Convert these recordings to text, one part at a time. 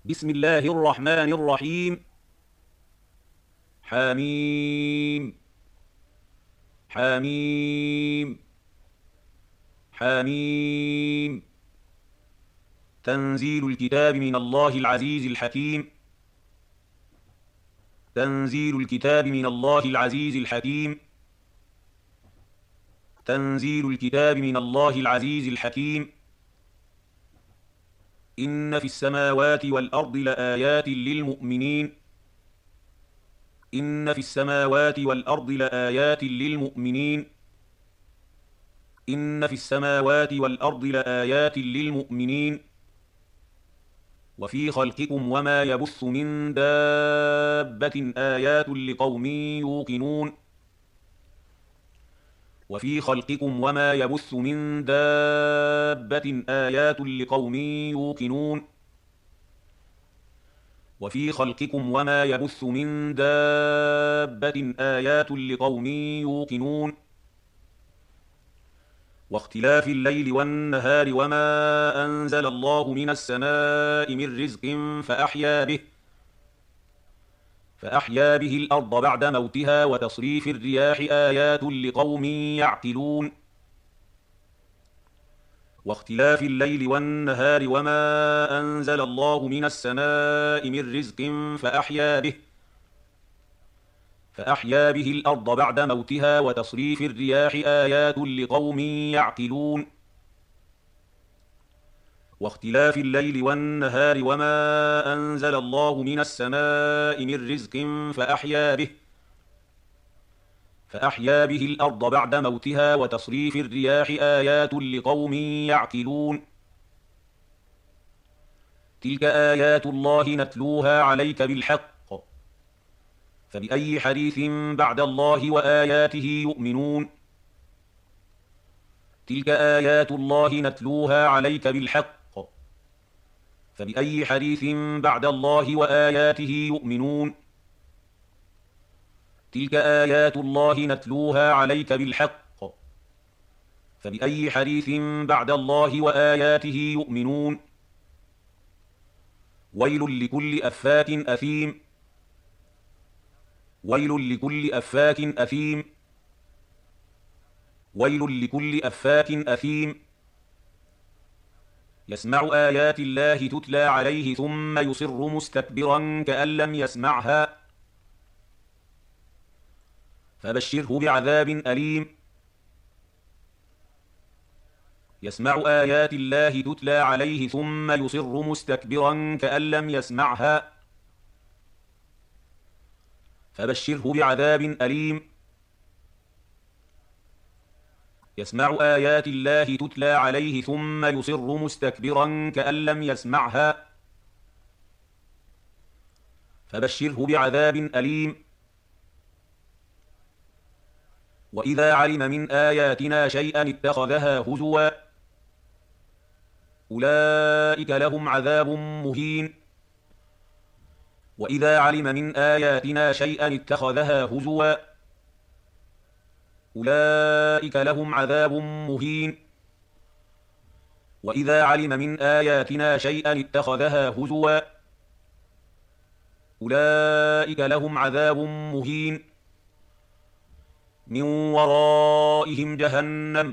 بسم الله الرحمن الرحيم. حميم حميم حميم. تنزيل الكتاب من الله العزيز الحكيم. تنزيل الكتاب من الله العزيز الحكيم. تنزيل الكتاب من الله العزيز الحكيم. إن في السماوات والأرض لآيات للمؤمنين. إن في السماوات والأرض لآيات للمؤمنين. إن في السماوات والأرض لآيات للمؤمنين. وفي خلقكم وما يبث من دابة آيات لقوم يوقنون. وفي خلقكم وما يبث من دابة آيات لقوم يوقنون. وفي خلقكم وما يبث من دابة آيات لقوم يوقنون. واختلاف الليل والنهار وما أنزل الله من السماء من رزق فأحيا به الأرض بعد موتها وتصريف الرياح آيات لقوم يعقلون. واختلاف الليل والنهار وما أنزل الله من السماء من رزق فأحيا به الأرض بعد موتها وتصريف الرياح آيات لقوم يعقلون. واختلاف الليل والنهار وما أنزل الله من السماء من رزق فأحيا به الأرض بعد موتها وتصريف الرياح آيات لقوم يعقلون. تلك آيات الله نتلوها عليك بالحق، فبأي حديث بعد الله وآياته يؤمنون. تلك آيات الله نتلوها عليك بالحق، فبأي حديث بعد الله وآياته يؤمنون. تلك آيات الله نتلوها عليك بالحق، فبأي حديث بعد الله وآياته يؤمنون. ويل لكل أفاك أثيم. ويل لكل أفاك أثيم. ويل لكل أفاك أثيم. يسمع آيات الله تتلى عليه ثم يصر مستكبرا كأن لم يسمعها، فبشره بعذاب أليم. يسمع آيات الله تتلى عليه ثم يصر مستكبرا كأن لم يسمعها، فبشره بعذاب أليم. يسمع آيات الله تتلى عليه ثم يصر مستكبرا كأن لم يسمعها، فبشره بعذاب أليم. وإذا علم من آياتنا شيئا اتخذها هزوا، أولئك لهم عذاب مهين. وإذا علم من آياتنا شيئا اتخذها هزوا، أولئك لهم عذاب مهين. وإذا علم من آياتنا شيئا اتخذها هزوا، أولئك لهم عذاب مهين. من ورائهم جهنم،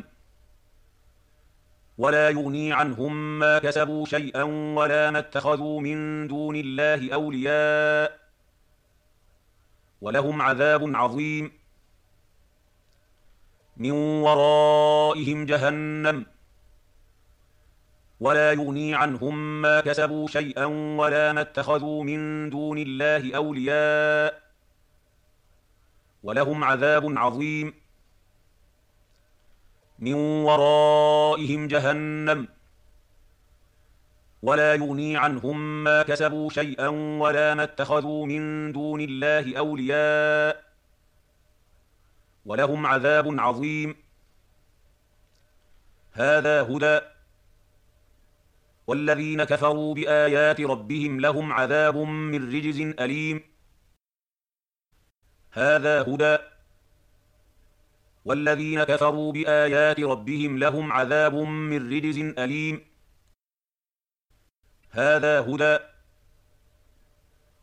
ولا يغني عنهم ما كسبوا شيئا ولا ما اتخذوا من دون الله أولياء، ولهم عذاب عظيم. من ورائهم جهنم، ولا يغني عنهم ما كسبوا شيئا ولا ما اتخذوا من دون الله أولياء، ولهم عذاب عظيم. من ورائهم جهنم، ولا يغني عنهم ما كسبوا شيئا ولا ما اتخذوا من دون الله أولياء، ولهم عذاب عظيم. هذا هدى، والذين كفروا بآيات ربهم لهم عذاب من رجز أليم. هذا هدى، والذين كفروا بآيات ربهم لهم عذاب من رجز أليم. هذا هدى،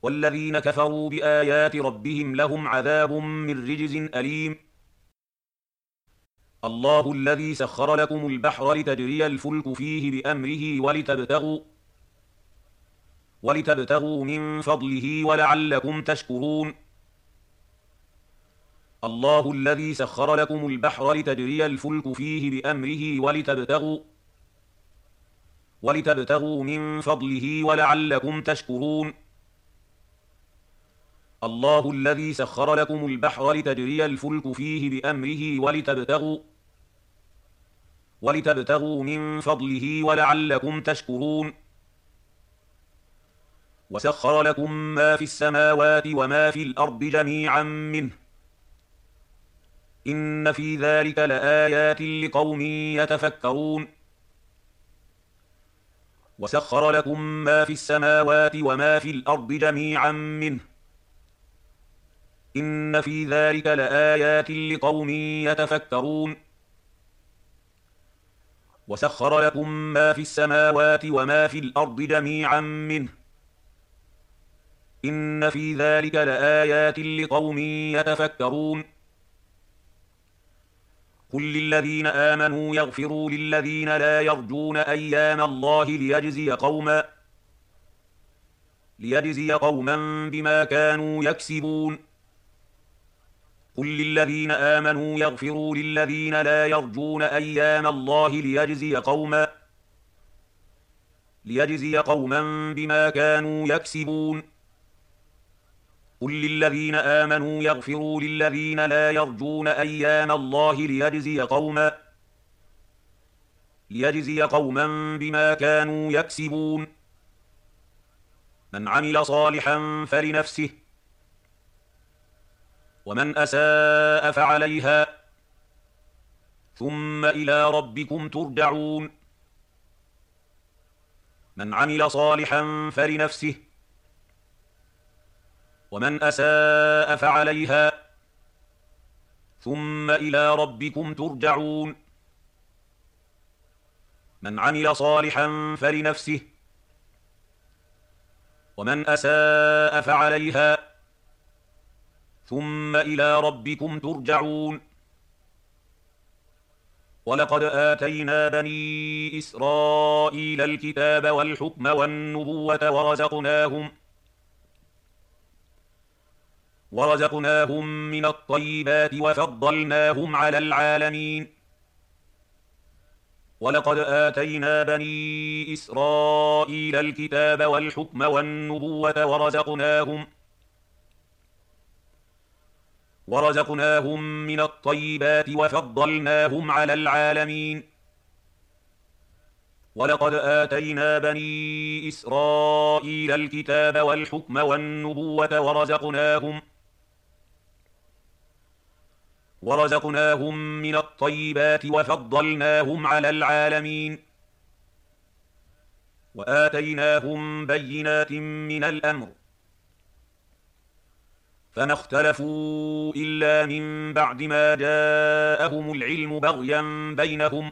والذين كفروا بآيات ربهم لهم عذاب من رجز أليم. الله الذي سخر لكم البحر لتجري الفلك فيه بأمره ولتبتغوا من فضله ولعلكم تشكرون. الله الذي سخر لكم البحر لتجري الفلك فيه بأمره ولتبتغوا من فضله ولعلكم تشكرون. الله الذي سخر لكم البحر لتجري الفلك فيه بأمره ولتبتغوا من فضله ولعلكم تشكرون. وسخر لكم ما في السماوات وما في الأرض جميعا منه إن في ذلك لآيات لقوم يتفكرون. وسخر لكم ما في السماوات وما في الأرض جميعا منه إن في ذلك لآيات لقوم يتفكرون. وسخر لكم ما في السماوات وما في الأرض جميعا منه إن في ذلك لآيات لقوم يتفكرون. قل للذين آمنوا يغفروا للذين لا يرجون أيام الله ليجزي قوما بما كانوا يكسبون. قل للذين آمنوا يغفروا للذين لا يرجون أيام الله ليجزي قوما بما كانوا يكسبون. قل للذين آمنوا يغفروا للذين لا يرجون أيام الله ليجزي قوما بما كانوا يكسبون. من عمل صالحا فلنفسه ومن أساء فعليها ثم إلى ربكم ترجعون. من عمل صالحا فلنفسه ومن أساء فعليها ثم إلى ربكم ترجعون. من عمل صالحا فلنفسه ومن أساء فعليها ثم إلى ربكم ترجعون. ولقد آتينا بني إسرائيل الكتاب والحكم والنبوة ورزقناهم من الطيبات وفضلناهم على العالمين. ولقد آتينا بني إسرائيل الكتاب والحكم والنبوة ورزقناهم من الطيبات وفضلناهم على العالمين. ولقد آتينا بني إسرائيل الكتاب والحكم والنبوة ورزقناهم من الطيبات وفضلناهم على العالمين. وآتيناهم بينات من الأمر فما اختلفوا إلا من بعد ما جاءهم العلم بغيا بينهم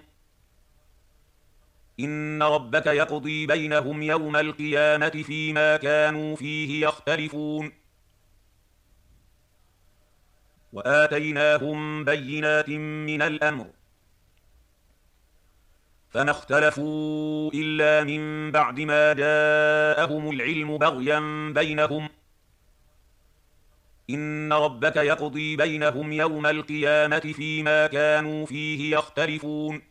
إن ربك يقضي بينهم يوم القيامة فيما كانوا فيه يختلفون. وآتيناهم بينات من الأمر فما اختلفوا إلا من بعد ما جاءهم العلم بغيا بينهم إن ربك يقضي بينهم يوم القيامة فيما كانوا فيه يختلفون.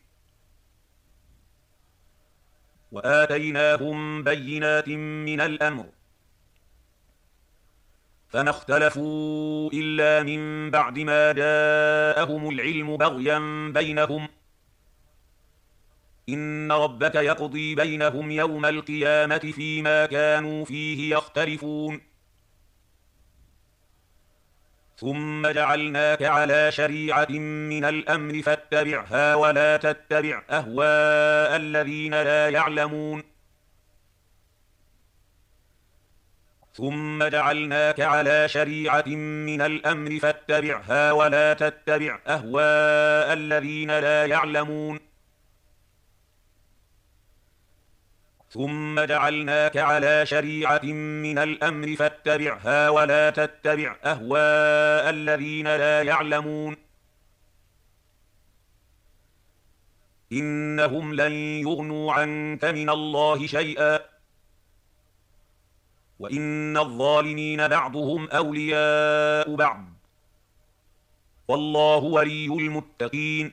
وآتيناهم بينات من الأمر فما اختلفوا إلا من بعد ما جاءهم العلم بغيا بينهم إن ربك يقضي بينهم يوم القيامة فيما كانوا فيه يختلفون. ثم جعلناك على شريعة من الأمر فاتبعها ولا تتبع أهواء الذين لا يعلمون. ثم جعلناك على شريعة من الأمر فاتبعها ولا تتبع أهواء الذين لا يعلمون. ثم جعلناك على شريعة من الأمر فاتبعها ولا تتبع أهواء الذين لا يعلمون إنهم لن يغنوا عنك من الله شيئا وإن الظالمين بعضهم أولياء بعض والله ولي المتقين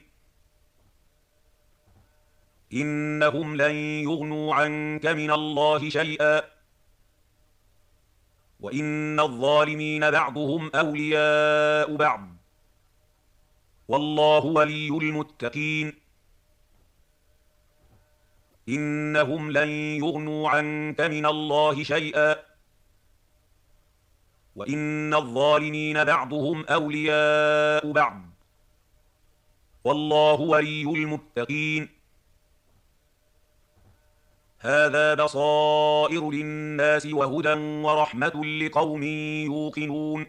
إنهم لن يغنوا عنك من الله شيئا وإن الظالمين بعضهم أولياء بعض والله ولي المتقين إنهم لن يغنوا عنك من الله شيئا وإن الظالمين بعضهم أولياء بعض والله ولي المتقين هذا بصائر للناس وهدى ورحمة لقوم يوقنون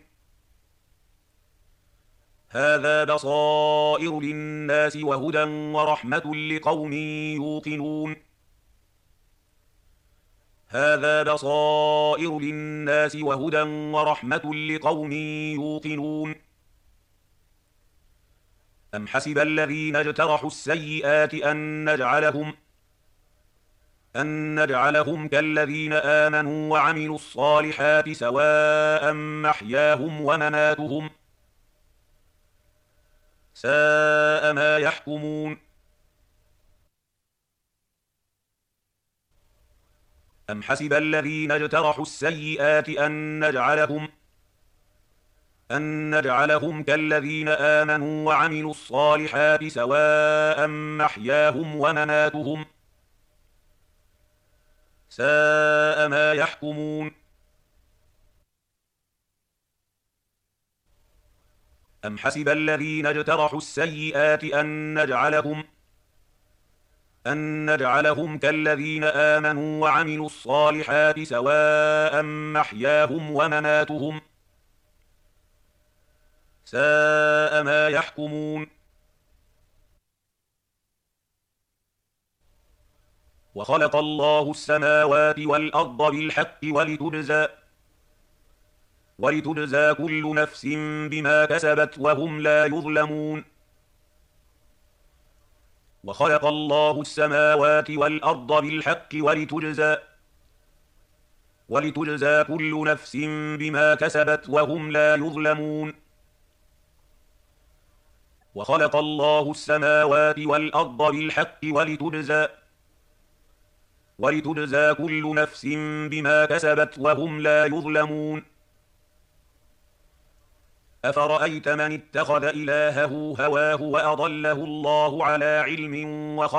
هذا بصائر للناس وهدى ورحمة لقوم يوقنون هذا بصائر للناس وهدى ورحمة لقوم يوقنون أم حسب الذين اجترحوا السيئات أن نجعلهم كالذين آمنوا وعملوا الصالحات سواء محياهم ومماتهم ساء ما يحكمون أم حسب الذين اجترحوا السيئات أن نجعلهم كالذين آمنوا وعملوا الصالحات سواء محياهم ومماتهم ساء ما يحكمون أم حسب الذين اجترحوا السيئات أن نجعلهم كالذين آمنوا وعملوا الصالحات سواء محياهم ومماتهم ساء ما يحكمون وخلق الله السماوات والأرض بالحق ولتجزى كل نفس بما كسبت وهم لا يظلمون وخلق الله السماوات والأرض بالحق ولتجزى كل نفس بما كسبت وهم لا يظلمون وخلق الله السماوات والأرض بالحق ولتجزى كل نفس بما كسبت وهم لا يظلمون أفرأيت من اتخذ إلهه هواه وأضله الله على علم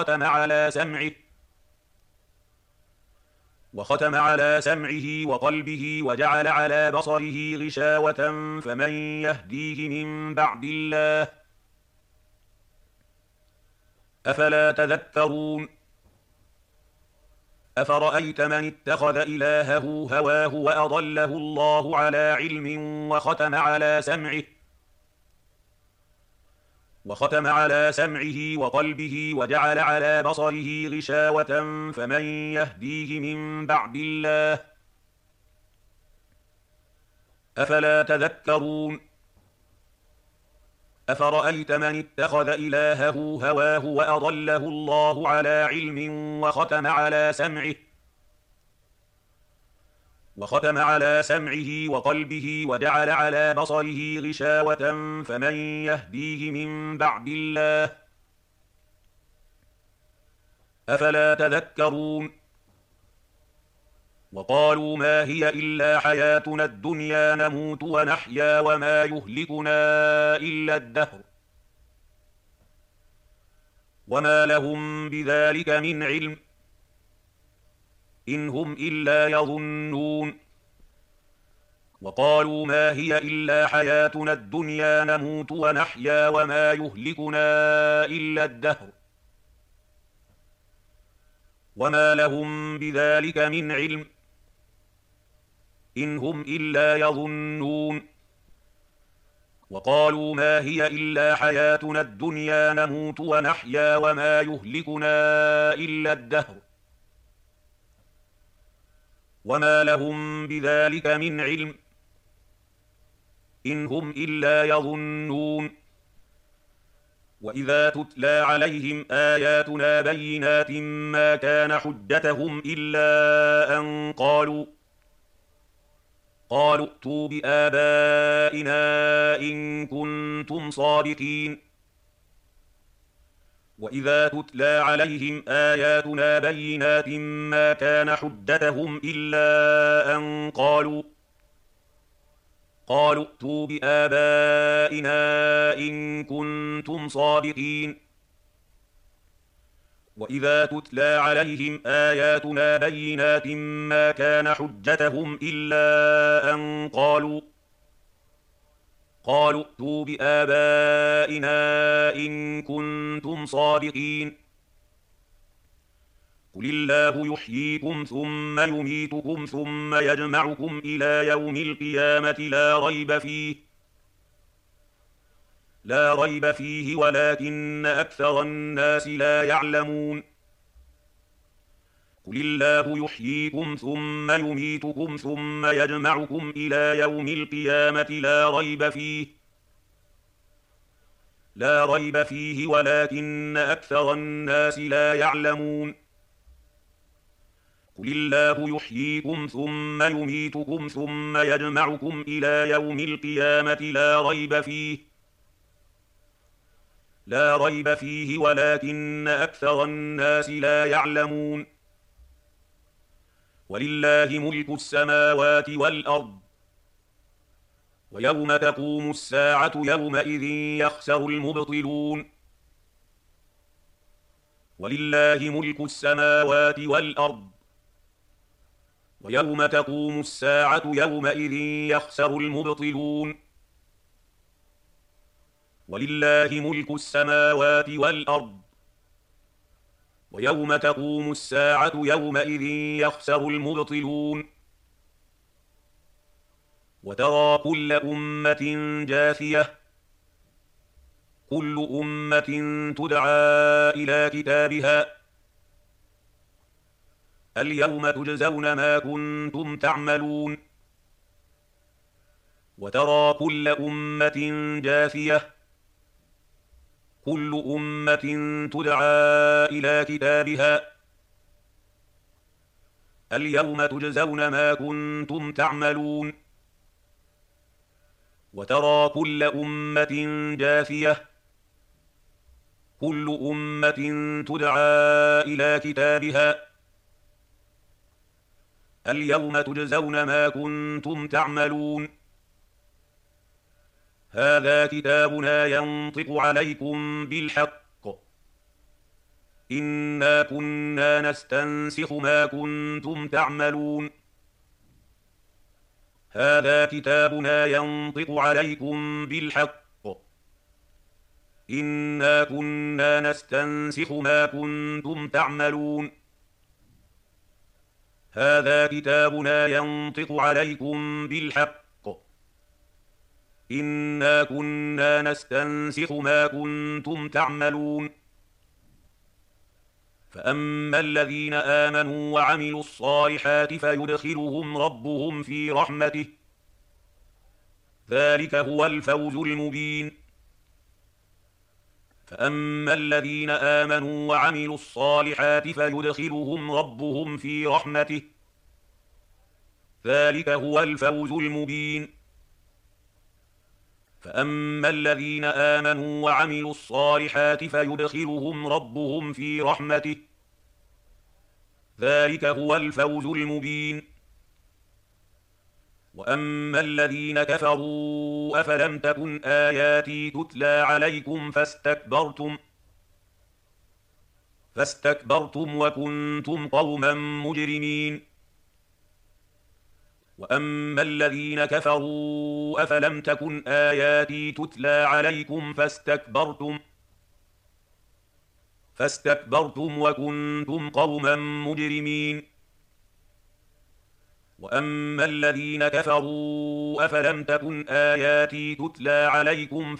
وختم على سمعه وقلبه وجعل على بصره غشاوة فمن يهديه من بعد الله أفلا تذكرون أفرأيت من اتخذ إلهه هواه وأضله الله على علم وختم على سمعه وقلبه وجعل على بصره غشاوة فمن يهديه من بعد الله أفلا تذكرون أفرأيت من اتخذ إلهه هواه وأضله الله على علم وختم على سمعه وقلبه وجعل على بصره غشاوة فمن يهديه من بعد الله أفلا تذكرون وقالوا ما هي إلا حياتنا الدنيا نموت ونحيا وما يهلكنا إلا الدهر وما لهم بذلك من علم إن هم إلا يظنون وقالوا ما هي إلا حياتنا الدنيا نموت ونحيا وما يهلكنا إلا الدهر وما لهم بذلك من علم إن هم إلا يظنون وقالوا ما هي إلا حياتنا الدنيا نموت ونحيا وما يهلكنا إلا الدهر وما لهم بذلك من علم إن هم إلا يظنون وإذا تتلى عليهم آياتنا بينات ما كان حجتهم إلا أن قالوا ائتوا بآبائنا إن كنتم صادقين وإذا تتلى عليهم آياتنا بينات ما كان حجتهم إلا أن قالوا ائتوا بآبائنا إن كنتم صادقين وإذا تتلى عليهم آياتنا بينات ما كان حجتهم إلا أن قالوا ائتوا بآبائنا إن كنتم صادقين قل الله يحييكم ثم يميتكم ثم يجمعكم إلى يوم القيامة لا ريب فيه ولكن أكثر الناس لا يعلمون قل الله يحييكم ثم يميتكم ثم يجمعكم إلى يوم القيامة لا ريب فيه ولكن أكثر الناس لا يعلمون قل الله يحييكم ثم يميتكم ثم يجمعكم إلى يوم القيامة لا ريب فيه ولكن أكثر الناس لا يعلمون ولله ملك السماوات والأرض ويوم تقوم الساعة يومئذ يخسر المبطلون ولله ملك السماوات والأرض ويوم تقوم الساعة يومئذ يخسر المبطلون ولله ملك السماوات والأرض ويوم تقوم الساعة يومئذ يخسر المبطلون وترى كل أمة جاثية كل أمة تدعى إلى كتابها اليوم تجزون ما كنتم تعملون وترى كل أمة جاثية كل أمة تدعى إلى كتابها اليوم تجزون ما كنتم تعملون وترى كل أمة جاثية كل أمة تدعى إلى كتابها اليوم تجزون ما كنتم تعملون هذا كتابنا ينطق عليكم بالحق إنا كنا نستنسخ ما كنتم تعملون هذا كتابنا ينطق عليكم بالحق إنا كنا نستنسخ ما كنتم تعملون هذا كتابنا ينطق عليكم بالحق إنا كنا نستنسخ ما كنتم تعملون فأما الذين آمنوا وعملوا الصالحات فيدخلهم ربهم في رحمته ذلك هو الفوز المبين فأما الذين آمنوا وعملوا الصالحات فيدخلهم ربهم في رحمته ذلك هو الفوز المبين فأما الذين آمنوا وعملوا الصالحات فيدخلهم ربهم في رحمته ذلك هو الفوز المبين وأما الذين كفروا أفلم تكن آياتي تتلى عليكم فاستكبرتم وكنتم قوما مجرمين وأما الذين كفروا أفلم تكن آياتي تتلى عليكم فاستكبرتم وكنتم قوما مجرمين وأما الذين كفروا أفلم تكن آياتي تتلى عليكم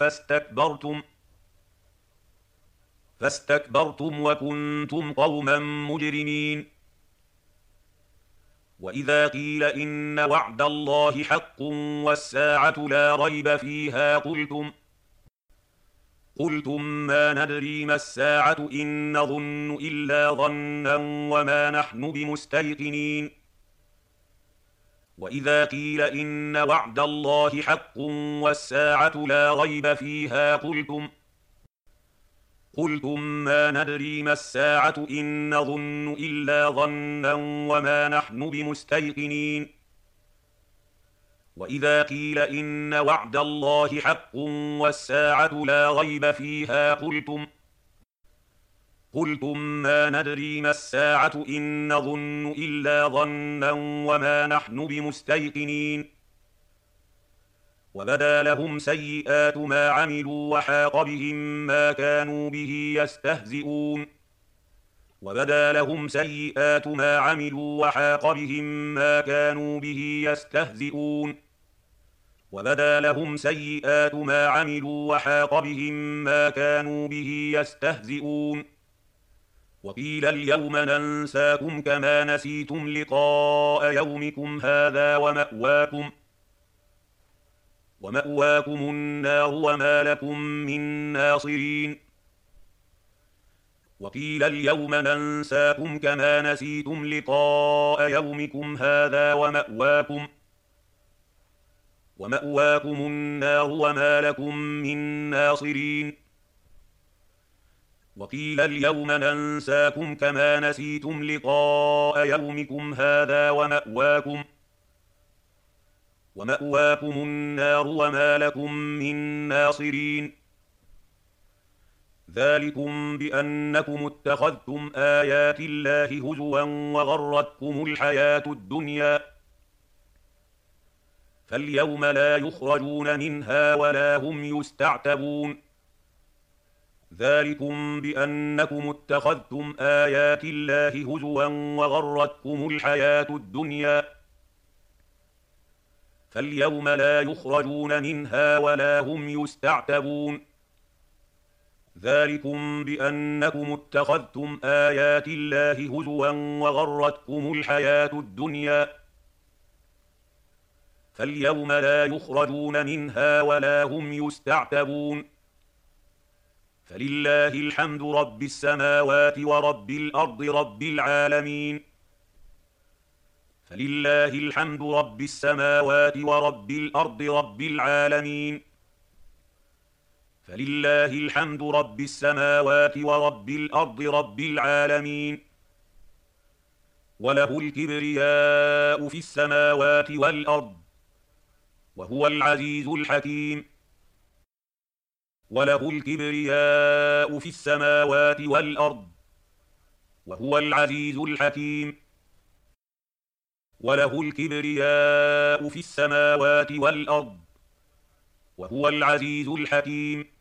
فاستكبرتم وكنتم قوما مجرمين وإذا قيل إن وعد الله حق والساعة لا ريب فيها قلتم ما ندري ما الساعة إن نظن إلا ظنا وما نحن بمستيقنين وإذا قيل إن وعد الله حق والساعة لا ريب فيها قلتم ما ندري ما الساعة إن نظن إلا ظنا وما نحن بمستيقنين وإذا قيل إن وعد الله حق والساعة لا ريب فيها قلتم ما ندري ما الساعة إن نظن إلا ظنا وما نحن بمستيقنين وبدا لهم سيئات ما عملوا وحاق بهم ما كانوا به يستهزئون وبدا لهم سيئات ما عملوا وحاق بهم ما كانوا به يستهزئون وبدا لهم سيئات ما عملوا وحاق بهم ما كانوا به يستهزئون وقيل اليوم ننساكم كما نسيتم لقاء يومكم هذا ومأواكم النار وما لكم من ناصرين وقيل اليوم ننساكم كما نسيتم لقاء يومكم هذا ومأواكم النار وما لكم من ناصرين وقيل اليوم ننساكم كما نسيتم لقاء يومكم هذا ومأواكم النار وما لكم من ناصرين ذلكم بأنكم اتخذتم آيات الله هزوا وغرتكم الحياة الدنيا فاليوم لا يخرجون منها ولا هم يستعتبون ذلكم بأنكم اتخذتم آيات الله هزوا وغرتكم الحياة الدنيا فاليوم لا يخرجون منها ولا هم يستعتبون ذلكم بأنكم اتخذتم آيات الله هزوا وغرتكم الحياة الدنيا فاليوم لا يخرجون منها ولا هم يستعتبون فلله الحمد رب السماوات ورب الأرض رب العالمين فلله الحمد رب السماوات ورب الأرض رب العالمين فلله الحمد رب السماوات ورب الأرض رب العالمين وله الكبرياء في السماوات والأرض وهو العزيز الحكيم وله الكبرياء في السماوات والأرض وهو العزيز الحكيم وله الكبرياء في السماوات والأرض وهو العزيز الحكيم